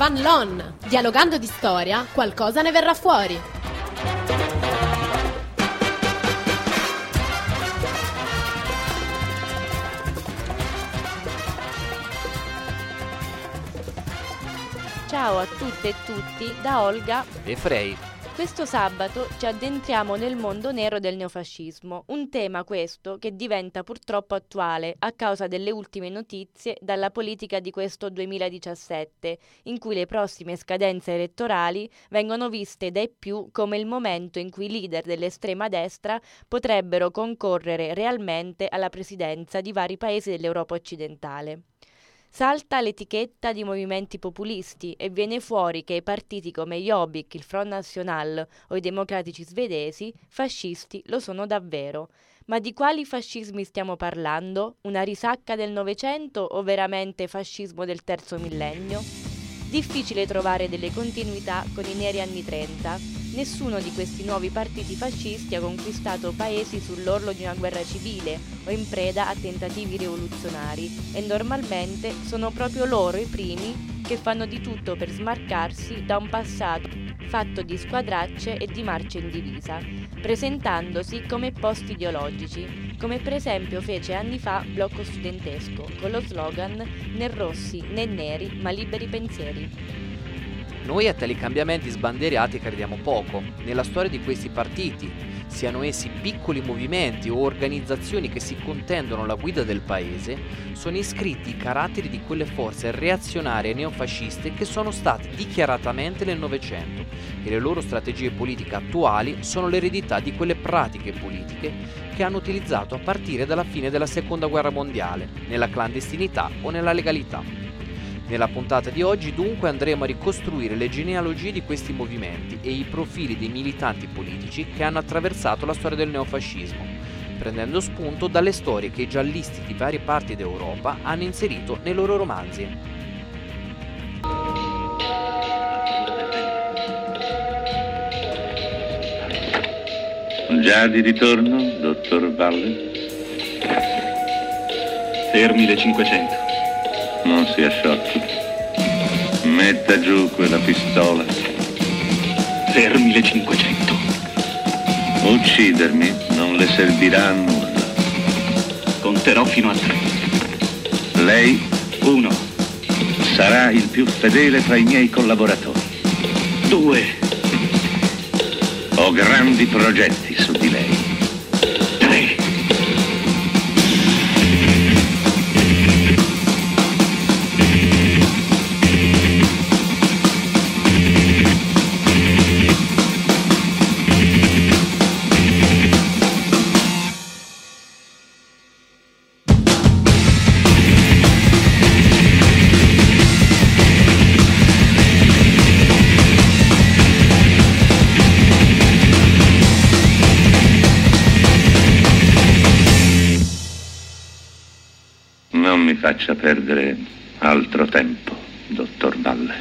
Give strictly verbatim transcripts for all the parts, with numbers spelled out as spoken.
Fan Lon. Dialogando di storia, qualcosa ne verrà fuori. Ciao a tutte e tutti da Olga e Frey. Questo sabato ci addentriamo nel mondo nero del neofascismo, un tema questo che diventa purtroppo attuale a causa delle ultime notizie dalla politica di questo duemiladiciassette, in cui le prossime scadenze elettorali vengono viste dai più come il momento in cui i leader dell'estrema destra potrebbero concorrere realmente alla presidenza di vari paesi dell'Europa occidentale. Salta l'etichetta di movimenti populisti e viene fuori che i partiti come Jobbik, il Front National o i democratici svedesi, fascisti lo sono davvero. Ma di quali fascismi stiamo parlando? Una risacca del Novecento o veramente fascismo del terzo millennio? Difficile trovare delle continuità con i neri anni trenta. Nessuno di questi nuovi partiti fascisti ha conquistato paesi sull'orlo di una guerra civile o in preda a tentativi rivoluzionari e normalmente sono proprio loro i primi che fanno di tutto per smarcarsi da un passato fatto di squadracce e di marce in divisa, presentandosi come post-ideologici, come per esempio fece anni fa Blocco Studentesco, con lo slogan «Né rossi né neri, ma liberi pensieri». Noi a tali cambiamenti sbandierati crediamo poco. Nella storia di questi partiti, siano essi piccoli movimenti o organizzazioni che si contendono la guida del paese, sono iscritti i caratteri di quelle forze reazionarie e neofasciste che sono state dichiaratamente nel Novecento e le loro strategie politiche attuali sono l'eredità di quelle pratiche politiche che hanno utilizzato a partire dalla fine della Seconda Guerra Mondiale, nella clandestinità o nella legalità. Nella puntata di oggi dunque andremo a ricostruire le genealogie di questi movimenti e i profili dei militanti politici che hanno attraversato la storia del neofascismo, prendendo spunto dalle storie che i giallisti di varie parti d'Europa hanno inserito nei loro romanzi. Già di ritorno, dottor Valle? Fermi le cinquecento. Non sia sciocco. Metta giù quella pistola. Fermi le cinquecento. Uccidermi non le servirà a nulla. Conterò fino a tre. Lei? Uno. Sarà il più fedele tra i miei collaboratori. Due. Ho grandi progetti su di lei. Tre. Non mi faccia perdere altro tempo, dottor Valle.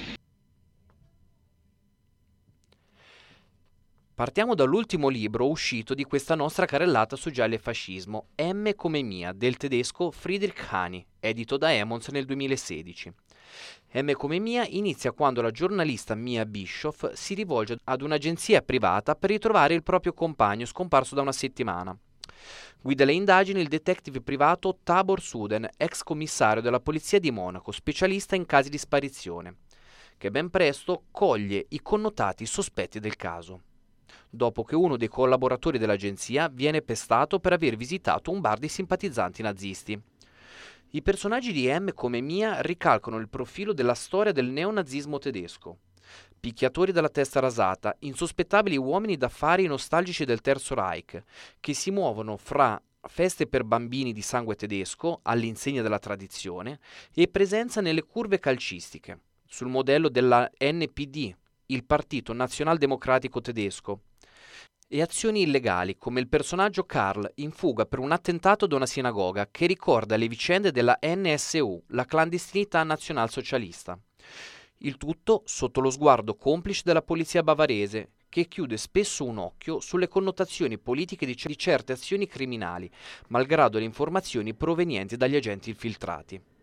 Partiamo dall'ultimo libro uscito di questa nostra carrellata su gialli e fascismo, M come mia, del tedesco Friedrich Hani, edito da Emons nel duemilasedici. M come mia inizia quando la giornalista Mia Bischoff si rivolge ad un'agenzia privata per ritrovare il proprio compagno scomparso da una settimana. Guida le indagini il detective privato Tabor Suden, ex commissario della polizia di Monaco, specialista in casi di sparizione, che ben presto coglie i connotati sospetti del caso, dopo che uno dei collaboratori dell'agenzia viene pestato per aver visitato un bar di simpatizzanti nazisti. I personaggi di M come mia ricalcano il profilo della storia del neonazismo tedesco. Picchiatori dalla testa rasata, insospettabili uomini d'affari nostalgici del Terzo Reich, che si muovono fra feste per bambini di sangue tedesco, all'insegna della tradizione, e presenza nelle curve calcistiche, sul modello della N P D, il Partito Nazionaldemocratico tedesco, e azioni illegali come il personaggio Karl in fuga per un attentato ad una sinagoga che ricorda le vicende della N S U, la clandestinità nazionalsocialista. Il tutto sotto lo sguardo complice della polizia bavarese, che chiude spesso un occhio sulle connotazioni politiche di, c- di certe azioni criminali, malgrado le informazioni provenienti dagli agenti infiltrati.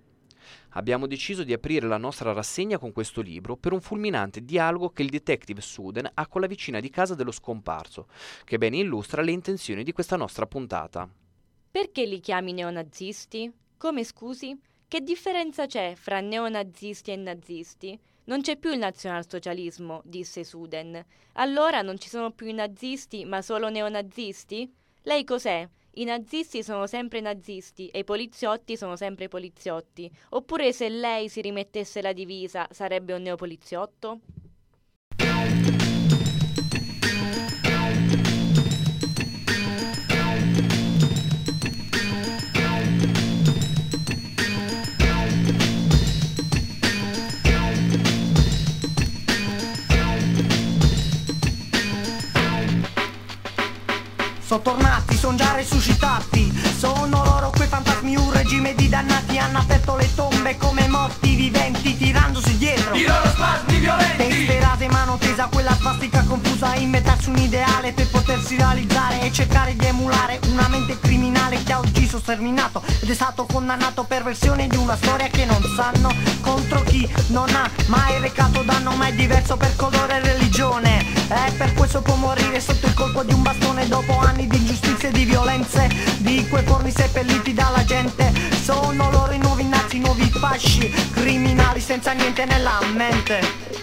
Abbiamo deciso di aprire la nostra rassegna con questo libro per un fulminante dialogo che il detective Suden ha con la vicina di casa dello scomparso, che bene illustra le intenzioni di questa nostra puntata. Perché li chiami neonazisti? Come, scusi? Che differenza c'è fra neonazisti e nazisti? Non c'è più il nazionalsocialismo, disse Suden. Allora non ci sono più i nazisti, ma solo neonazisti? Lei cos'è? I nazisti sono sempre nazisti e i poliziotti sono sempre poliziotti. Oppure se lei si rimettesse la divisa sarebbe un neopoliziotto? Sono tornati, sono già resuscitati. Sono loro quei fantasmi, un regime di dannati. Hanno aperto le tombe come morti viventi, tirandosi dietro i loro spasmi violenti. Desperate, mano tesa, quella svastica confusa, inventarsi un ideale per potersi realizzare e cercare di emulare una mente criminale che ha ucciso, sterminato ed è stato condannato per versione di una storia che non sanno contro chi non ha mai recato danno, ma è diverso per colore e religione. E per questo può morire sotto il colpo di un bastone dopo anni di ingiustizie e di violenze, di quei forni seppelliti dalla gente. Sono loro i nuovi nazi, i nuovi fasci, criminali senza niente nella mente.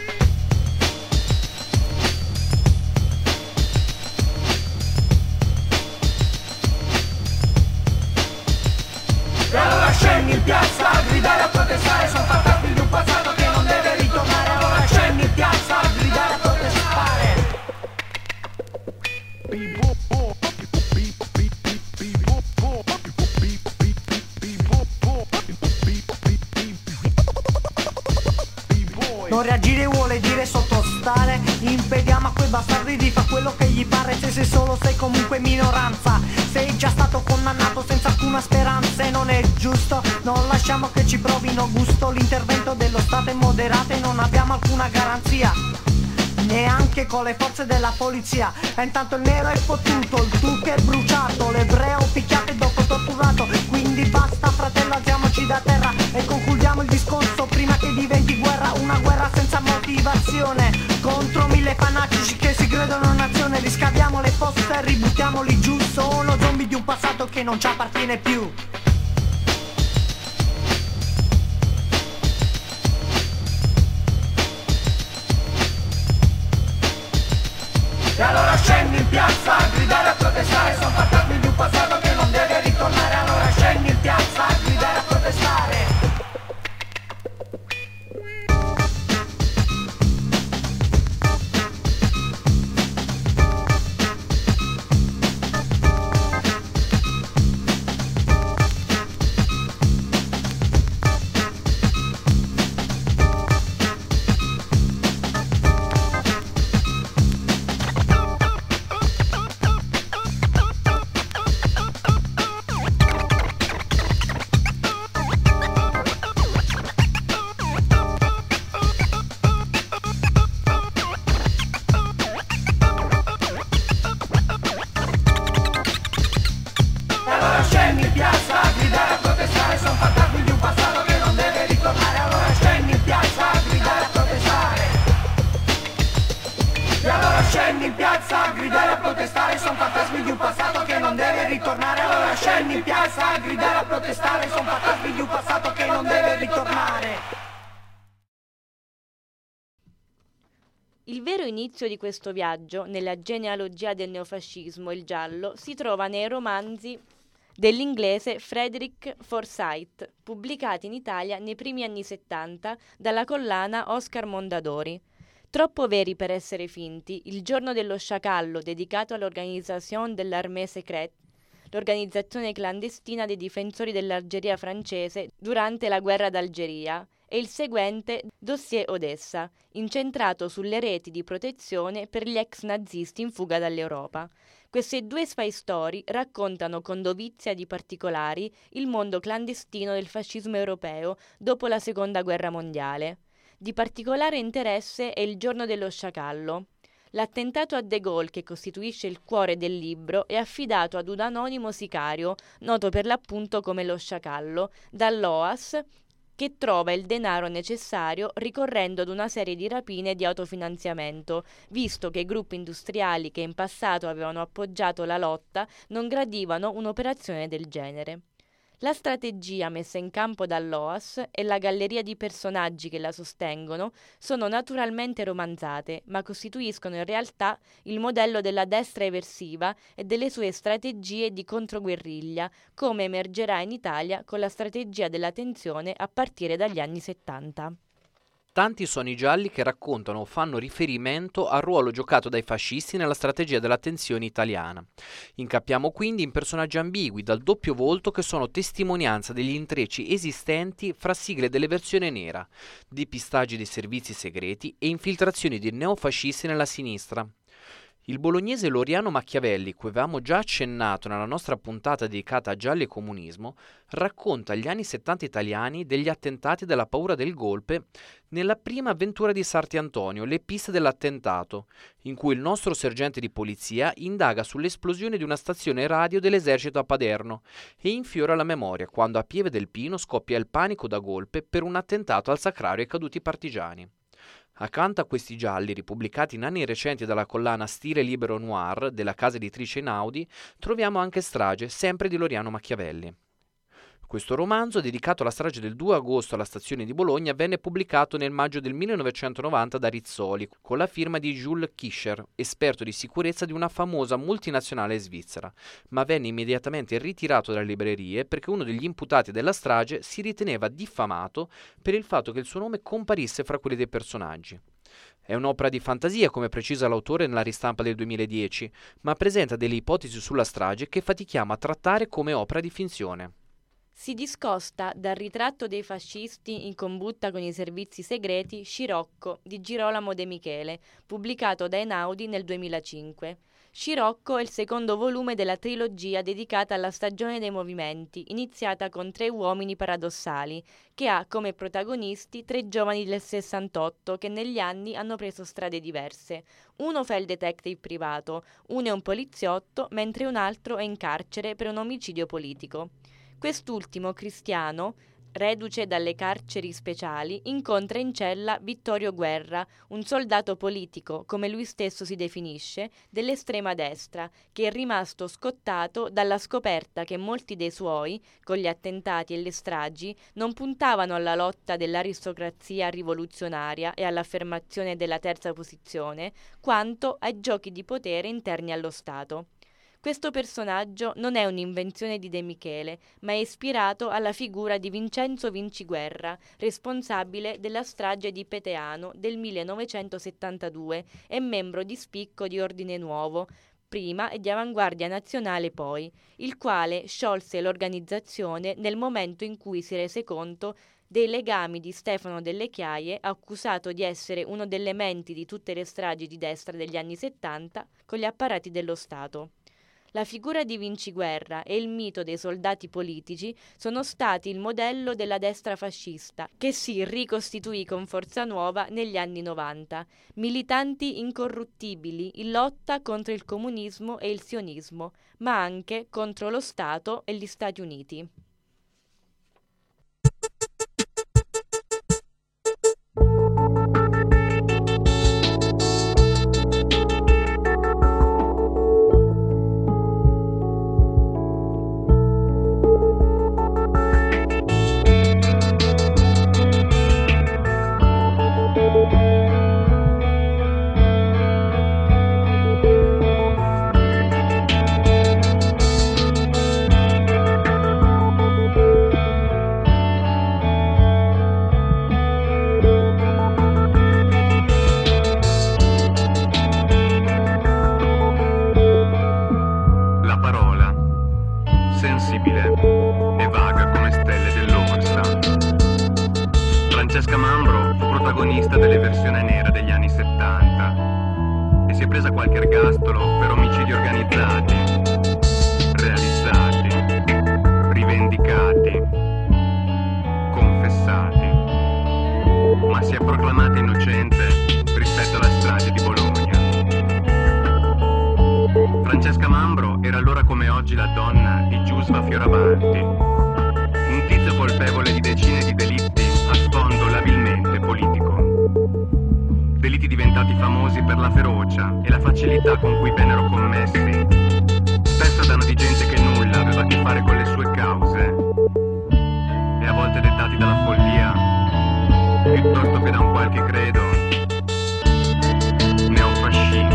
E allora scendi in piazza a gridare, a protestare, sono fantasmi di un passato che non deve ritornare. Allora scendi in piazza a gridare, a protestare. Non reagire vuole dire sottostare. Impediamo a quei bastardi di fare quello che gli pare. Se sei solo sei comunque minoranza. Sei già stato condannato senza alcuna speranza e non è giusto. Non lasciamo che ci provino gusto. L'intervento dello Stato è moderato e non abbiamo alcuna garanzia, neanche con le forze della polizia. E intanto il nero è fottuto, il turco è bruciato, l'ebreo picchiato e dopo torturato. Quindi basta fratello, alziamoci da terra e concludiamo il discorso prima che diventi guerra. Una guerra senza motivazione contro mille fanatici che si credono nazione. Riscaviamo le fosse e ributtiamoli giù. Sono zombie di un passato che non ci appartiene più. E allora scendi in piazza a gridare, a protestare, sono fantasmi di un passato che non deve ritornare. Allora scendi in piazza a gridare, a protestare. Scendi in piazza a gridare, a protestare, sono fantasmi di un passato che non deve ritornare. Allora scendi in piazza a gridare, a protestare, sono fantasmi di un passato che non deve ritornare. Il vero inizio di questo viaggio, nella genealogia del neofascismo, il giallo, si trova nei romanzi dell'inglese Frederick Forsyth, pubblicati in Italia nei primi anni settanta dalla collana Oscar Mondadori. Troppo veri per essere finti, Il giorno dello sciacallo, dedicato all'Organisation de l'Armée Secrète, l'organizzazione clandestina dei difensori dell'Algeria francese durante la guerra d'Algeria, e il seguente Dossier Odessa, incentrato sulle reti di protezione per gli ex nazisti in fuga dall'Europa. Queste due spy story raccontano con dovizia di particolari il mondo clandestino del fascismo europeo dopo la Seconda Guerra Mondiale. Di particolare interesse è Il giorno dello sciacallo. L'attentato a De Gaulle, che costituisce il cuore del libro, è affidato ad un anonimo sicario, noto per l'appunto come lo Sciacallo, dall'O A S, che trova il denaro necessario ricorrendo ad una serie di rapine di autofinanziamento, visto che i gruppi industriali che in passato avevano appoggiato la lotta non gradivano un'operazione del genere. La strategia messa in campo dall'O A S e la galleria di personaggi che la sostengono sono naturalmente romanzate, ma costituiscono in realtà il modello della destra eversiva e delle sue strategie di controguerriglia, come emergerà in Italia con la strategia della tensione a partire dagli anni settanta. Tanti sono i gialli che raccontano o fanno riferimento al ruolo giocato dai fascisti nella strategia della tensione italiana. Incappiamo quindi in personaggi ambigui dal doppio volto che sono testimonianza degli intrecci esistenti fra sigle dell'eversione nera, depistaggi dei servizi segreti e infiltrazioni di neofascisti nella sinistra. Il bolognese Loriano Machiavelli, cui avevamo già accennato nella nostra puntata dedicata a gialli e comunismo, racconta gli anni settanta italiani degli attentati della paura del golpe nella prima avventura di Sarti Antonio, Le piste dell'attentato, in cui il nostro sergente di polizia indaga sull'esplosione di una stazione radio dell'esercito a Paderno e infiora la memoria quando a Pieve del Pino scoppia il panico da golpe per un attentato al sacrario ai caduti partigiani. Accanto a questi gialli, ripubblicati in anni recenti dalla collana Stile Libero Noir della casa editrice Einaudi, troviamo anche Strage, sempre di Loriano Machiavelli. Questo romanzo, dedicato alla strage del due agosto alla stazione di Bologna, venne pubblicato nel maggio del millenovecentonovanta da Rizzoli, con la firma di Jules Kischer, esperto di sicurezza di una famosa multinazionale svizzera, ma venne immediatamente ritirato dalle librerie perché uno degli imputati della strage si riteneva diffamato per il fatto che il suo nome comparisse fra quelli dei personaggi. È un'opera di fantasia, come precisa l'autore nella ristampa del duemiladieci, ma presenta delle ipotesi sulla strage che fatichiamo a trattare come opera di finzione. Si discosta dal ritratto dei fascisti in combutta con i servizi segreti Scirocco di Girolamo De Michele, pubblicato da Einaudi nel duemilacinque. Scirocco è il secondo volume della trilogia dedicata alla stagione dei movimenti, iniziata con Tre uomini paradossali, che ha come protagonisti tre giovani del sessantotto che negli anni hanno preso strade diverse. Uno fa il detective privato, uno è un poliziotto, mentre un altro è in carcere per un omicidio politico. Quest'ultimo, Cristiano, reduce dalle carceri speciali, incontra in cella Vittorio Guerra, un soldato politico, come lui stesso si definisce, dell'estrema destra, che è rimasto scottato dalla scoperta che molti dei suoi, con gli attentati e le stragi, non puntavano alla lotta dell'aristocrazia rivoluzionaria e all'affermazione della terza posizione, quanto ai giochi di potere interni allo Stato. Questo personaggio non è un'invenzione di De Michele, ma è ispirato alla figura di Vincenzo Vinciguerra, responsabile della strage di Peteano del millenovecentosettantadue e membro di spicco di Ordine Nuovo, prima e di Avanguardia Nazionale poi, il quale sciolse l'organizzazione nel momento in cui si rese conto dei legami di Stefano Delle Chiaie, accusato di essere uno delle menti di tutte le stragi di destra degli anni settanta, con gli apparati dello Stato. La figura di Vinciguerra e il mito dei soldati politici sono stati il modello della destra fascista, che si ricostituì con forza nuova negli anni novanta, militanti incorruttibili in lotta contro il comunismo e il sionismo, ma anche contro lo Stato e gli Stati Uniti. Francesca Mambro fu protagonista delle versioni nera degli anni settanta e si è presa qualche ergastolo per omicidi organizzati, realizzati, rivendicati, confessati, ma si è proclamata innocente rispetto alla strage di Bologna. Francesca Mambro era allora come oggi la donna di Giusva Fioravanti, un tizio colpevole di decine di delitti la ferocia e la facilità con cui vennero commessi, spesso a danno di gente che nulla aveva a che fare con le sue cause, e a volte dettati dalla follia, piuttosto che da un qualche credo neofascista.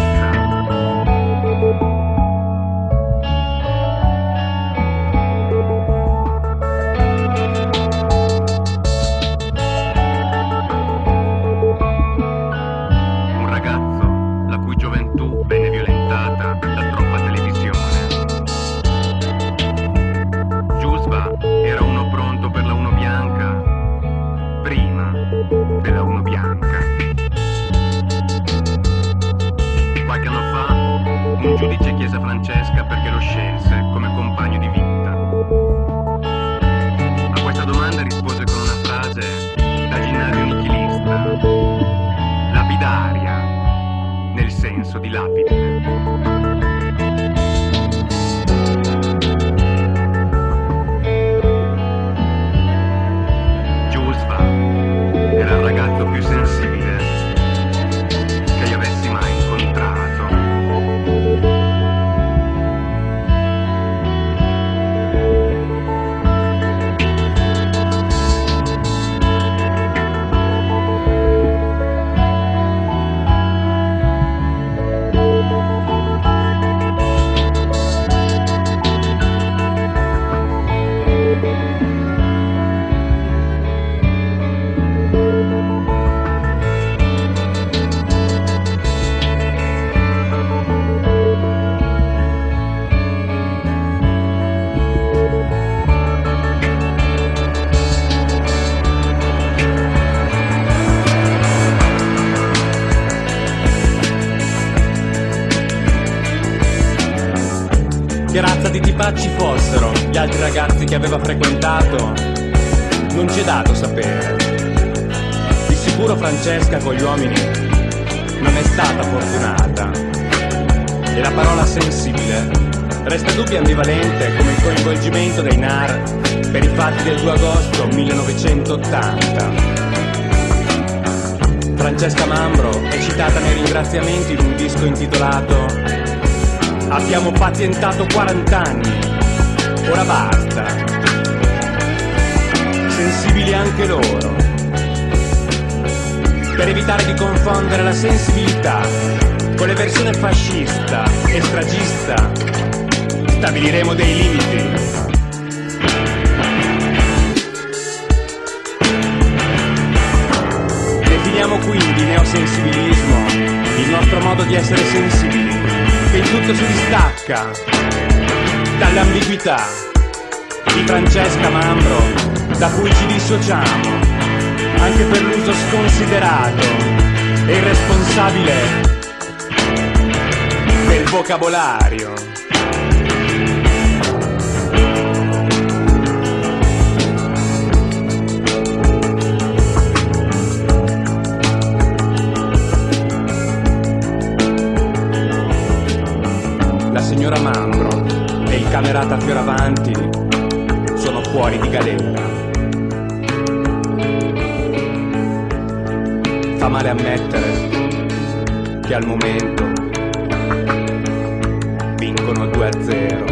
Giudice chiese a Francesca perché lo scelse come compagno di vita. A questa domanda rispose con una frase da ginnasio nichilista: lapidaria, nel senso di lapide. Jules Verne era il ragazzo più sensibile che io avessi mai incontrato. Che razza di tipacci fossero gli altri ragazzi che aveva frequentato, non ci è dato sapere. Di sicuro Francesca con gli uomini non è stata fortunata, e la parola sensibile resta dubbia e ambivalente come il coinvolgimento dei N A R per i fatti del due agosto millenovecentottanta. Francesca Mambro è citata nei ringraziamenti in un disco intitolato "Abbiamo pazientato quarant'anni, ora basta". Sensibili anche loro. Per evitare di confondere la sensibilità con l'eversione fascista e stragista, stabiliremo dei limiti. Definiamo quindi neosensibilismo il nostro modo di essere sensibili, che in tutto si distacca dall'ambiguità di Francesca Mambro, da cui ci dissociamo anche per l'uso sconsiderato e irresponsabile del vocabolario. La signora Mambro e il camerata Fioravanti sono fuori di galera. Fa male ammettere che al momento vincono due a zero.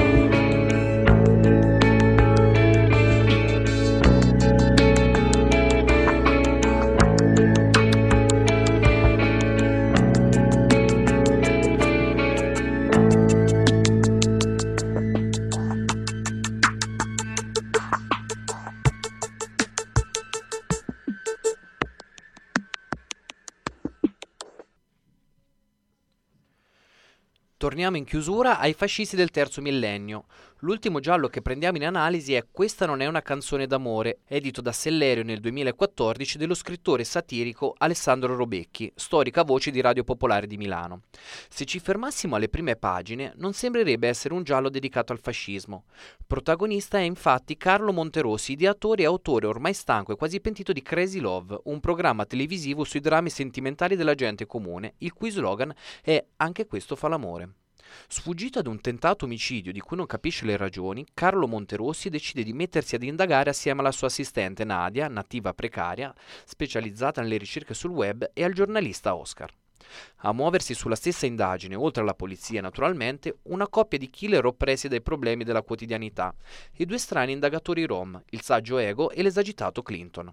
Torniamo in chiusura ai fascisti del terzo millennio. L'ultimo giallo che prendiamo in analisi è Questa non è una canzone d'amore, edito da Sellerio nel duemilaquattordici dello scrittore satirico Alessandro Robecchi, storica voce di Radio Popolare di Milano. Se ci fermassimo alle prime pagine, non sembrerebbe essere un giallo dedicato al fascismo. Protagonista è infatti Carlo Monterossi, ideatore e autore ormai stanco e quasi pentito di Crazy Love, un programma televisivo sui drammi sentimentali della gente comune, il cui slogan è "Anche questo fa l'amore". Sfuggito ad un tentato omicidio di cui non capisce le ragioni, Carlo Monterossi decide di mettersi ad indagare assieme alla sua assistente Nadia, nativa precaria, specializzata nelle ricerche sul web, e al giornalista Oscar. A muoversi sulla stessa indagine, oltre alla polizia naturalmente, una coppia di killer oppressi dai problemi della quotidianità e due strani indagatori rom, il saggio Ego e l'esagitato Clinton.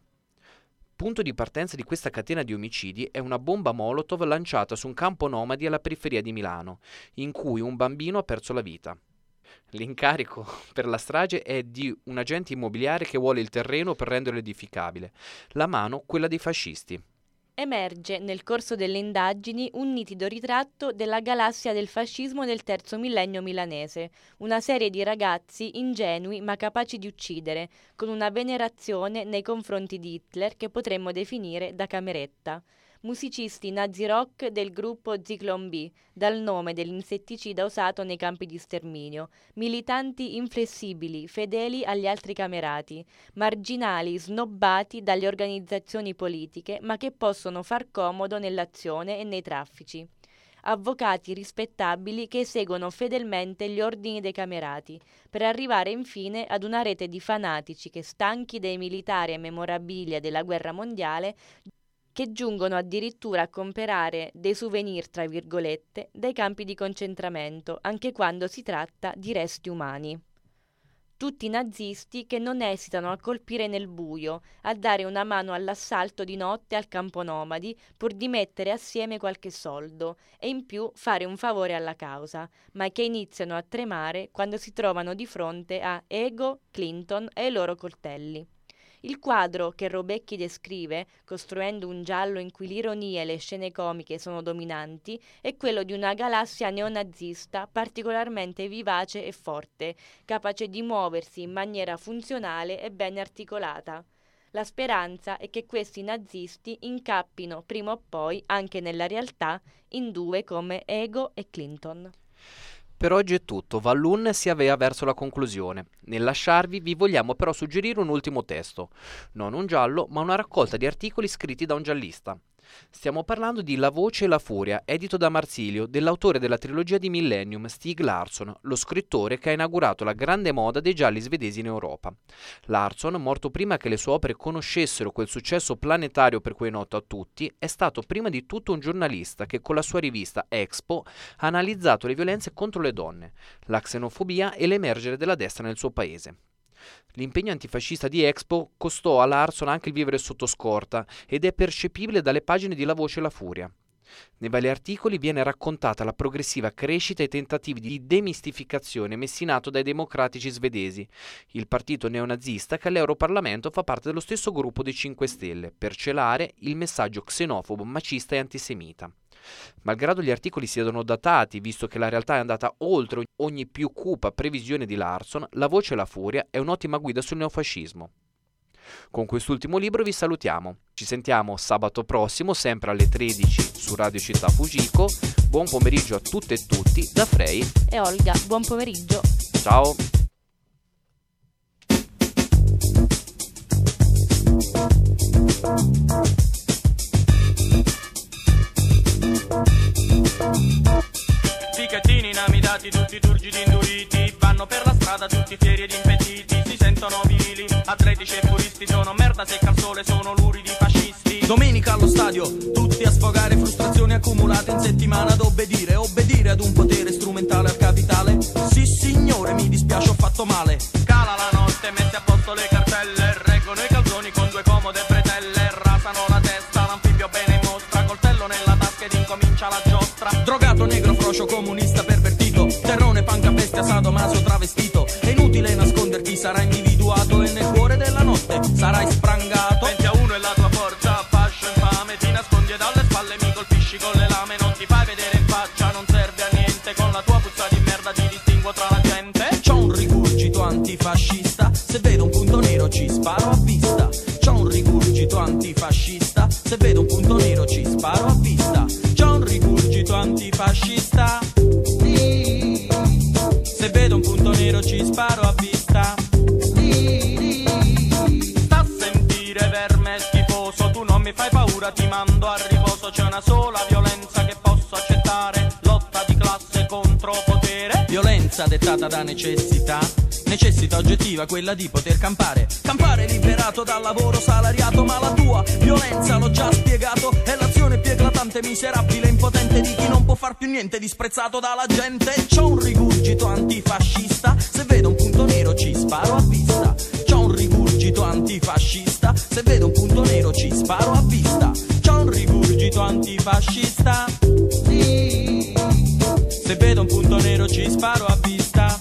Punto di partenza di questa catena di omicidi è una bomba Molotov lanciata su un campo nomadi alla periferia di Milano, in cui un bambino ha perso la vita. L'incarico per la strage è di un agente immobiliare che vuole il terreno per renderlo edificabile, la mano quella dei fascisti. Emerge nel corso delle indagini un nitido ritratto della galassia del fascismo del terzo millennio milanese, una serie di ragazzi ingenui ma capaci di uccidere, con una venerazione nei confronti di Hitler che potremmo definire da cameretta. Musicisti nazi rock del gruppo Zyklon B, dal nome dell'insetticida usato nei campi di sterminio, militanti inflessibili, fedeli agli altri camerati, marginali snobbati dalle organizzazioni politiche ma che possono far comodo nell'azione e nei traffici. Avvocati rispettabili che eseguono fedelmente gli ordini dei camerati, per arrivare infine ad una rete di fanatici che, stanchi dei militari e memorabilia della guerra mondiale, che giungono addirittura a comprare dei souvenir, tra virgolette, dai campi di concentramento, anche quando si tratta di resti umani. Tutti nazisti che non esitano a colpire nel buio, a dare una mano all'assalto di notte al campo nomadi, pur di mettere assieme qualche soldo, e in più fare un favore alla causa, ma che iniziano a tremare quando si trovano di fronte a Ego, Clinton e i loro coltelli. Il quadro che Robecchi descrive, costruendo un giallo in cui l'ironia e le scene comiche sono dominanti, è quello di una galassia neonazista particolarmente vivace e forte, capace di muoversi in maniera funzionale e ben articolata. La speranza è che questi nazisti incappino prima o poi, anche nella realtà, in due come Ego e Clinton. Per oggi è tutto, Vallun si avvia verso la conclusione. Nel lasciarvi vi vogliamo però suggerire un ultimo testo, non un giallo ma una raccolta di articoli scritti da un giallista. Stiamo parlando di La voce e la furia, edito da Marsilio, dell'autore della trilogia di Millennium, Stieg Larsson, lo scrittore che ha inaugurato la grande moda dei gialli svedesi in Europa. Larsson, morto prima che le sue opere conoscessero quel successo planetario per cui è noto a tutti, è stato prima di tutto un giornalista che con la sua rivista Expo ha analizzato le violenze contro le donne, la xenofobia e l'emergere della destra nel suo paese. L'impegno antifascista di Expo costò a Larsson anche il vivere sotto scorta ed è percepibile dalle pagine di La voce e la furia. Nei vari articoli viene raccontata la progressiva crescita e i tentativi di demistificazione messi in atto dai democratici svedesi, il partito neonazista che all'Europarlamento fa parte dello stesso gruppo dei cinque Stelle, per celare il messaggio xenofobo, macista e antisemita. Malgrado gli articoli siano datati, visto che la realtà è andata oltre ogni più cupa previsione di Larsson, La voce e la furia è un'ottima guida sul neofascismo. Con quest'ultimo libro vi salutiamo. Ci sentiamo sabato prossimo, sempre alle tredici su Radio Città Fujiko. Buon pomeriggio a tutte e tutti da Frey e Olga. Buon pomeriggio. Ciao. Ficchettini inamidati, tutti turgidi induriti, vanno per la strada tutti fieri ed impetiti, si sentono vili, atletici e puristi, sono merda secca al sole, sono luridi fascisti. Domenica allo stadio, tutti a sfogare frustrazioni accumulate in settimana, ad obbedire, obbedire ad un potere strumentale al capitale. Sì signore, mi dispiace, ho fatto male. Cala la notte, mette a posto le cartelle, reggono i calzoni con due comode bretelle, rasano la testa, l'anfibio bene in mostra, coltello nella tasca ed incomincia la giostra. Drogato, negro, frocio, comunista, pervertito, terrone, panca, bestia, sadomaso, travestito. È inutile nasconderti, sarà individuato e nel cuore della notte sarai sprangato. venti a uno è la tua forza, fascio infame, ti nascondi dalle spalle, mi colpisci con le lame, non ti fai vedere in faccia, non serve a niente, con la tua puzza di merda ti distinguo tra la gente. C'ho un rigurgito antifascista, se vedo un punto nero ci sparo a vista. C'ho un rigurgito antifascista, se vedo un punto nero ci sparo a vista. C'ho un rigurgito antifascista, se vedo un punto nero ci sparo a vista. Sta a sentire verme schifoso, tu non mi fai paura, ti mando a riposo. C'è una sola violenza che posso accettare, lotta di classe contro potere. Violenza dettata da necessità, necessità oggettiva, quella di poter campare. Campare liberato dal lavoro salariato, ma la tua violenza, l'ho già spiegato, è l'azione più eclatante, miserabile, impotente di chi non può far più niente, disprezzato dalla gente. C'ho un rigurgito antifascista, se vedo un punto nero ci sparo a vista. C'ho un rigurgito antifascista, se vedo un punto nero ci sparo a vista. C'ho un rigurgito antifascista, se vedo un punto nero ci sparo a vista.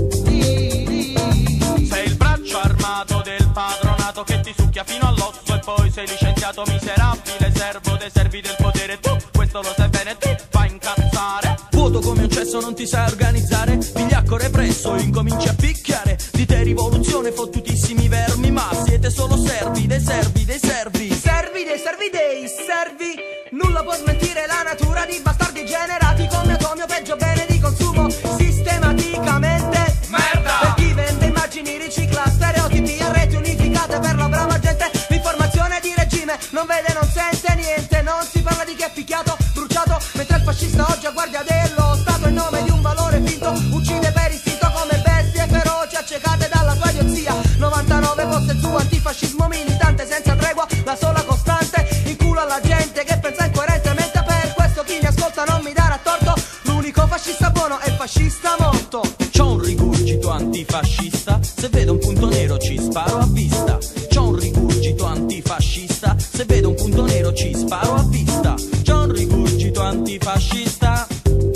Sei il braccio armato del padronato che ti succhia fino all'osso e poi sei licenziato miserabile, servo dei servi del potere. Tu questo lo sai bene, ti fa incazzare. Vuoto come un cesso, non ti sai organizzare, vigliacco represso, incominci a picchiare. Di te rivoluzione fottutissimi vermi, ma siete solo servi dei servi dei servi. Servi dei servi dei servi. Nulla può smentire la natura di bastardi generati come atomio, peggio bene di consumo sistematicamente. Merda! Per chi vende immagini, ricicla stereotipi a reti unificate per la brava gente. L'informazione di regime non vede, non sente niente. Non si parla di chi è picchiato, bruciato, mentre il fascista oggi a guardia dello Stato in nome di un valore finto uccide per istinto come bestie feroci accecate dalla sua idiozia. novantanove poste su antifascismo militante senza tregua, la sola costante in culo alla gente che pensa incoerentemente. Per questo chi mi ascolta non mi darà torto, l'unico fascista buono è il fascista morto. C'ho un rigurgito antifascista, se vedo un punto nero ci sparo a vista. C'ho un rigurgito antifascista, se vedo un punto nero ci sparo a vista. C'ho un rigurgito antifascista,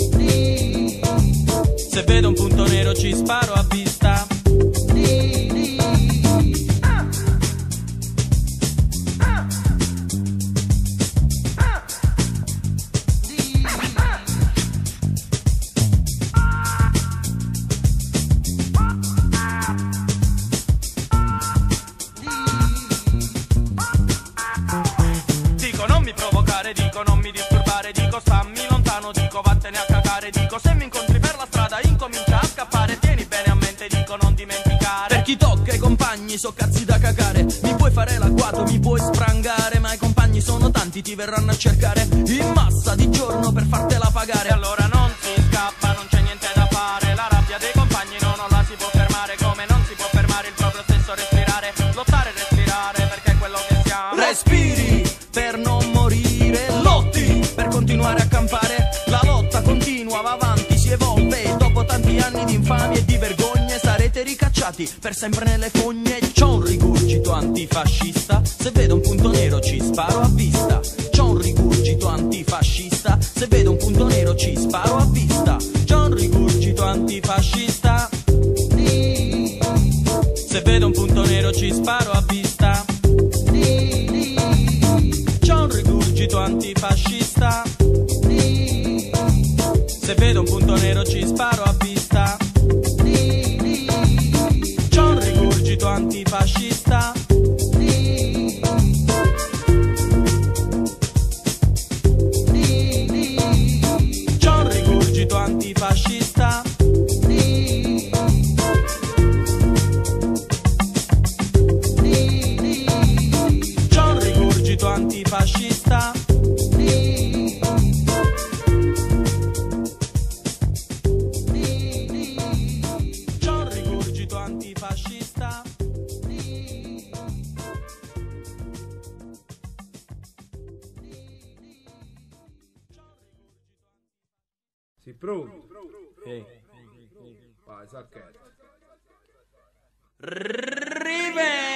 se vedo un punto nero ci sparo a vista. Dico non mi provocare, dico non mi disturbare, dico stammi lontano, dico vattene a cagare, dico se mi incontri per la strada incomincia a scappare, tieni bene a mente, dico non dimenticare. Per chi tocca i compagni so cazzi da cagare, mi puoi fare l'agguato, mi puoi sprangare, ma i compagni sono tanti, ti verranno a cercare in massa di giorno per fartela pagare. E allora non si scappa, non c'è niente da fare, la rabbia dei compagni no, non la si può fermare, come non si può fermare il proprio stesso respirare, lottare e respirare perché è quello che siamo. Respiri per non morire, lotti per continuare a campare, la lotta continua, va avanti, si evolve e dopo tanti anni di infamie e di vergogne sarete ricacciati per sempre nelle fogne. C'ho un rigurgito antifascista, se vedo un punto nero ci sparo a vista. C'ho un rigurgito antifascista, se vedo un punto nero ci sparo a vista. C'ho un rigurgito antifascista, se vedo un punto nero ci sparo a vista. C'ho un rigurgito antifascista, se vedo un punto nero ci sparo a vista. C'ho un rigurgito antifascista, c'ho un rigurgito antifascista, c'ho un rigurgito antifascista. Antifascista. Sei pronto? Sì. Vai, sacchetto. Rive